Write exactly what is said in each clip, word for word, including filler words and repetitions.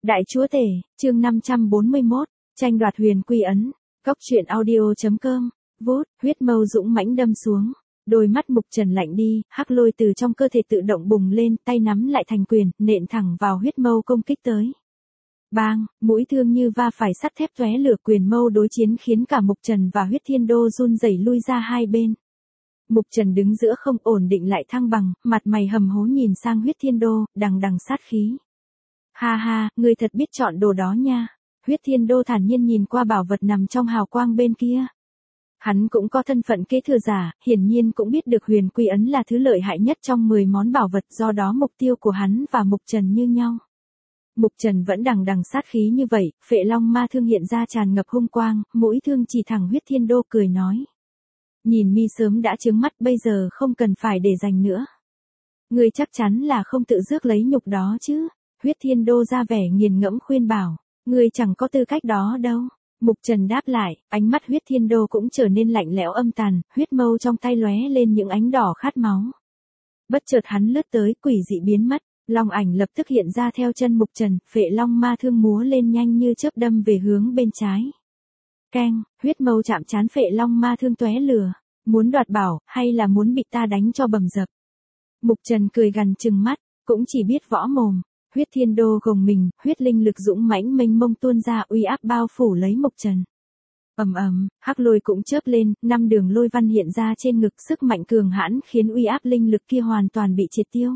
Đại chúa tể, chương năm trăm bốn mươi mốt, tranh đoạt huyền quy ấn, góc truyện audio.com, vút, huyết mâu dũng mãnh đâm xuống, đôi mắt Mục Trần lạnh đi, hắc lôi từ trong cơ thể tự động bùng lên, tay nắm lại thành quyền, nện thẳng vào huyết mâu công kích tới. Bang, mũi thương như va phải sắt thép tóe lửa, quyền mâu đối chiến khiến cả Mục Trần và huyết thiên đô run rẩy lui ra hai bên. Mục Trần đứng giữa không ổn định lại thăng bằng, mặt mày hầm hố nhìn sang huyết thiên đô, đằng đằng sát khí. Ha ha, ngươi thật biết chọn đồ đó nha. Huyết thiên đô thản nhiên nhìn qua bảo vật nằm trong hào quang bên kia. Hắn cũng có thân phận kế thừa giả, hiển nhiên cũng biết được huyền quy ấn là thứ lợi hại nhất trong mười món bảo vật, do đó mục tiêu của hắn và Mục Trần như nhau. Mục Trần vẫn đằng đằng sát khí như vậy, phệ long ma thương hiện ra tràn ngập hung quang, mũi thương chỉ thẳng huyết thiên đô cười nói. Nhìn mi sớm đã trướng mắt, bây giờ không cần phải để dành nữa. Ngươi chắc chắn là không tự rước lấy nhục đó chứ. Huyết thiên đô ra vẻ nghiền ngẫm khuyên bảo, ngươi chẳng có tư cách đó đâu. Mục Trần đáp lại, ánh mắt huyết thiên đô cũng trở nên lạnh lẽo âm tàn, huyết mâu trong tay lóe lên những ánh đỏ khát máu. Bất chợt hắn lướt tới, quỷ dị biến mất, long ảnh lập tức hiện ra theo chân Mục Trần, phệ long ma thương múa lên nhanh như chớp đâm về hướng bên trái. Keng, huyết mâu chạm trán phệ long ma thương tóe lửa, muốn đoạt bảo, hay là muốn bị ta đánh cho bầm dập. Mục Trần cười gằn trừng mắt, cũng chỉ biết võ mồm. Huyết thiên đô gồng mình, huyết linh lực dũng mãnh mênh mông tuôn ra, uy áp bao phủ lấy Mục Trần. Ầm ầm, hắc lôi cũng chớp lên, năm đường lôi văn hiện ra trên ngực, sức mạnh cường hãn khiến uy áp linh lực kia hoàn toàn bị triệt tiêu.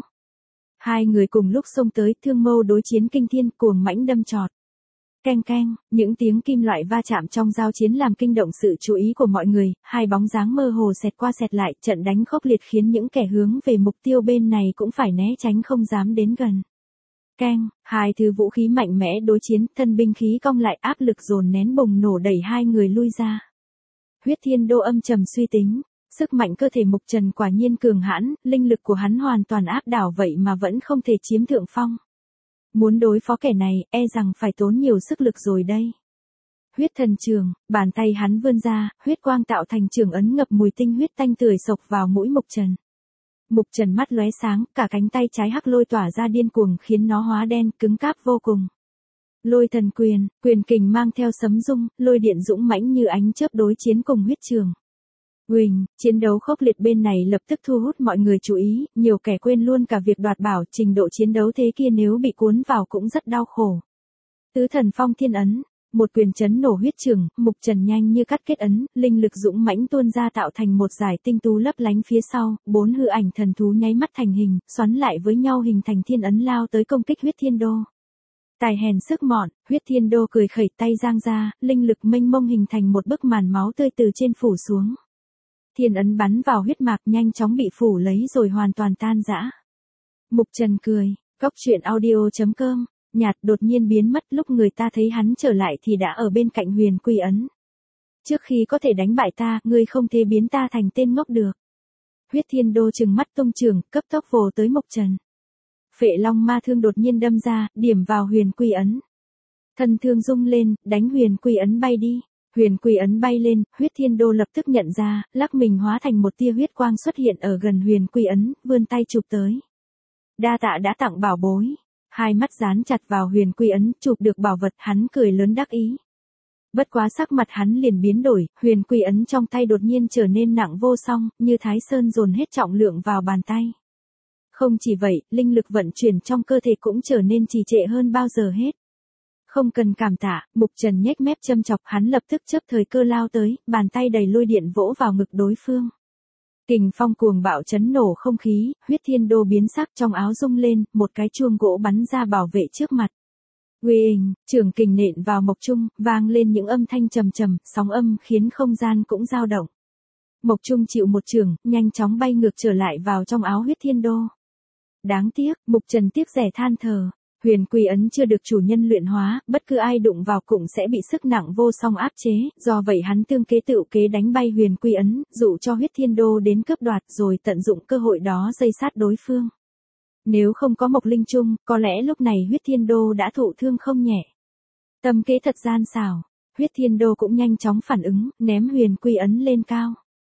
Hai người cùng lúc xông tới, thương mâu đối chiến kinh thiên, cuồng mãnh đâm chọt. Keng keng, những tiếng kim loại va chạm trong giao chiến làm kinh động sự chú ý của mọi người, hai bóng dáng mơ hồ xẹt qua xẹt lại, trận đánh khốc liệt khiến những kẻ hướng về mục tiêu bên này cũng phải né tránh không dám đến gần. Keng, hai thứ vũ khí mạnh mẽ đối chiến, thân binh khí cong lại, áp lực dồn nén bùng nổ đẩy hai người lui ra. Huyết thiên đô âm trầm suy tính, sức mạnh cơ thể Mục Trần quả nhiên cường hãn, linh lực của hắn hoàn toàn áp đảo vậy mà vẫn không thể chiếm thượng phong. Muốn đối phó kẻ này, e rằng phải tốn nhiều sức lực rồi đây. Huyết thần trường, bàn tay hắn vươn ra, huyết quang tạo thành trường ấn ngập mùi tinh huyết tanh tưởi sộc vào mũi Mục Trần. Mục Trần mắt lóe sáng, cả cánh tay trái hắc lôi tỏa ra điên cuồng khiến nó hóa đen, cứng cáp vô cùng. Lôi thần quyền, quyền kình mang theo sấm rung, lôi điện dũng mãnh như ánh chớp đối chiến cùng huyết trường. Uỳnh, chiến đấu khốc liệt bên này lập tức thu hút mọi người chú ý, nhiều kẻ quên luôn cả việc đoạt bảo, trình độ chiến đấu thế kia nếu bị cuốn vào cũng rất đau khổ. Tứ thần phong thiên ấn, một quyền chấn nổ huyết trường, Mục Trần nhanh như cắt kết ấn, linh lực dũng mãnh tuôn ra tạo thành một dải tinh tú lấp lánh phía sau, bốn hư ảnh thần thú nháy mắt thành hình, xoắn lại với nhau hình thành thiên ấn lao tới công kích huyết thiên đô. Tài hèn sức mọn, huyết thiên đô cười khẩy tay giang ra, linh lực mênh mông hình thành một bức màn máu tươi từ trên phủ xuống. Thiên ấn bắn vào huyết mạc nhanh chóng bị phủ lấy rồi hoàn toàn tan rã. Mục Trần cười, góc truyện audio.com, nhạt đột nhiên biến mất, lúc người ta thấy hắn trở lại thì đã ở bên cạnh huyền quy ấn. Trước khi có thể đánh bại ta, ngươi không thể biến ta thành tên ngốc được. Huyết thiên đô trừng mắt tung trường, cấp tốc vồ tới Mục Trần. Phệ long ma thương đột nhiên đâm ra, điểm vào huyền quy ấn. Thân thương rung lên, đánh huyền quy ấn bay đi. Huyền quy ấn bay lên, huyết thiên đô lập tức nhận ra, lắc mình hóa thành một tia huyết quang xuất hiện ở gần huyền quy ấn, vươn tay chụp tới. Đa tạ đã tặng bảo bối. Hai mắt dán chặt vào huyền quy ấn, chụp được bảo vật, hắn cười lớn đắc ý. Bất quá sắc mặt hắn liền biến đổi, huyền quy ấn trong tay đột nhiên trở nên nặng vô song, như Thái Sơn dồn hết trọng lượng vào bàn tay. Không chỉ vậy, linh lực vận chuyển trong cơ thể cũng trở nên trì trệ hơn bao giờ hết. Không cần cảm tạ, Mục Trần nhếch mép châm chọc, hắn lập tức chớp thời cơ lao tới, bàn tay đầy lôi điện vỗ vào ngực đối phương. Kình phong cuồng bạo chấn nổ không khí, huyết thiên đô biến sắc, trong áo rung lên, một cái chuông gỗ bắn ra bảo vệ trước mặt. Uỳnh, trường kình nện vào mộc trung, vang lên những âm thanh trầm trầm, sóng âm khiến không gian cũng dao động. Mộc trung chịu một trường, nhanh chóng bay ngược trở lại vào trong áo huyết thiên đô. Đáng tiếc, Mục Trần tiếc rẻ than thở. Huyền quy ấn chưa được chủ nhân luyện hóa, bất cứ ai đụng vào cũng sẽ bị sức nặng vô song áp chế, do vậy hắn tương kế tự kế đánh bay huyền quy ấn, dụ cho huyết thiên đô đến cướp đoạt rồi tận dụng cơ hội đó dây sát đối phương. Nếu không có Mộc Linh Trung, có lẽ lúc này huyết thiên đô đã thụ thương không nhẹ. Tâm kế thật gian xảo, huyết thiên đô cũng nhanh chóng phản ứng, ném huyền quy ấn lên cao.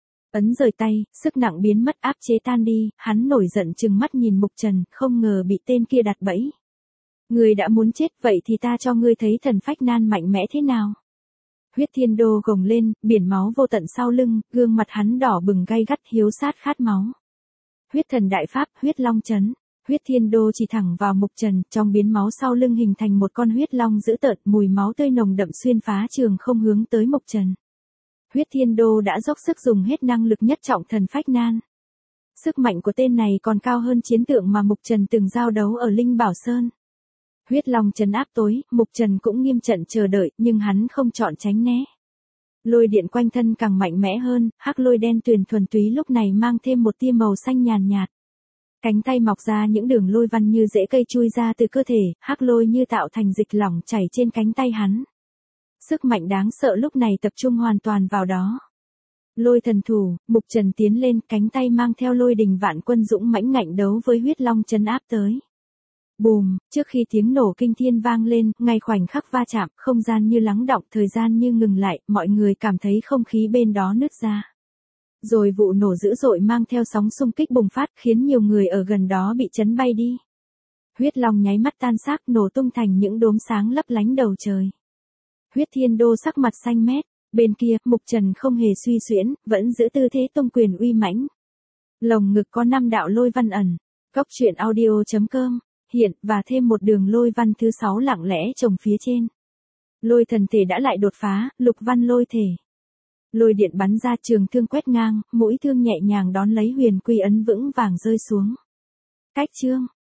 Ấn rời tay, sức nặng biến mất, áp chế tan đi, hắn nổi giận trừng mắt nhìn Mục Trần, không ngờ bị tên kia đặt bẫy. Ngươi đã muốn chết, vậy thì ta cho ngươi thấy thần phách nan mạnh mẽ thế nào. Huyết Thiên Đô gồng lên, biển máu vô tận sau lưng, gương mặt hắn đỏ bừng gay gắt hiếu sát khát máu. Huyết thần đại pháp, huyết long chấn. Huyết Thiên Đô chỉ thẳng vào Mục Trần, trong biến máu sau lưng hình thành một con huyết long dữ tợn, mùi máu tươi nồng đậm xuyên phá trường không hướng tới Mục Trần. Huyết Thiên Đô đã dốc sức dùng hết năng lực nhất trọng thần phách nan. Sức mạnh của tên này còn cao hơn chiến tượng mà Mục Trần từng giao đấu ở Linh Bảo Sơn. Huyết long trấn áp tối, Mục Trần cũng nghiêm trận chờ đợi, nhưng hắn không chọn tránh né. Lôi điện quanh thân càng mạnh mẽ hơn, hắc lôi đen tuyền thuần túy lúc này mang thêm một tia màu xanh nhàn nhạt. Cánh tay mọc ra những đường lôi văn như rễ cây chui ra từ cơ thể, hắc lôi như tạo thành dịch lỏng chảy trên cánh tay hắn. Sức mạnh đáng sợ lúc này tập trung hoàn toàn vào đó. Lôi thần thủ, Mục Trần tiến lên, cánh tay mang theo lôi đình vạn quân dũng mãnh ngạnh đấu với huyết long trấn áp tới. Bùm, trước khi tiếng nổ kinh thiên vang lên, ngay khoảnh khắc va chạm, không gian như lắng đọng, thời gian như ngừng lại, mọi người cảm thấy không khí bên đó nứt ra. Rồi vụ nổ dữ dội mang theo sóng xung kích bùng phát khiến nhiều người ở gần đó bị chấn bay đi. Huyết long nháy mắt tan xác nổ tung thành những đốm sáng lấp lánh đầu trời. Huyết Thiên Đô sắc mặt xanh mét, bên kia, Mục Trần không hề suy xuyễn, vẫn giữ tư thế tung quyền uy mãnh. Lồng ngực có năm đạo lôi văn ẩn. Góc truyện audio chấm com hiện, và thêm một đường lôi văn thứ sáu lặng lẽ trồng phía trên. Lôi thần thể đã lại đột phá, lục văn lôi thể. Lôi điện bắn ra, trường thương quét ngang, mũi thương nhẹ nhàng đón lấy huyền quy ấn vững vàng rơi xuống. Cách chương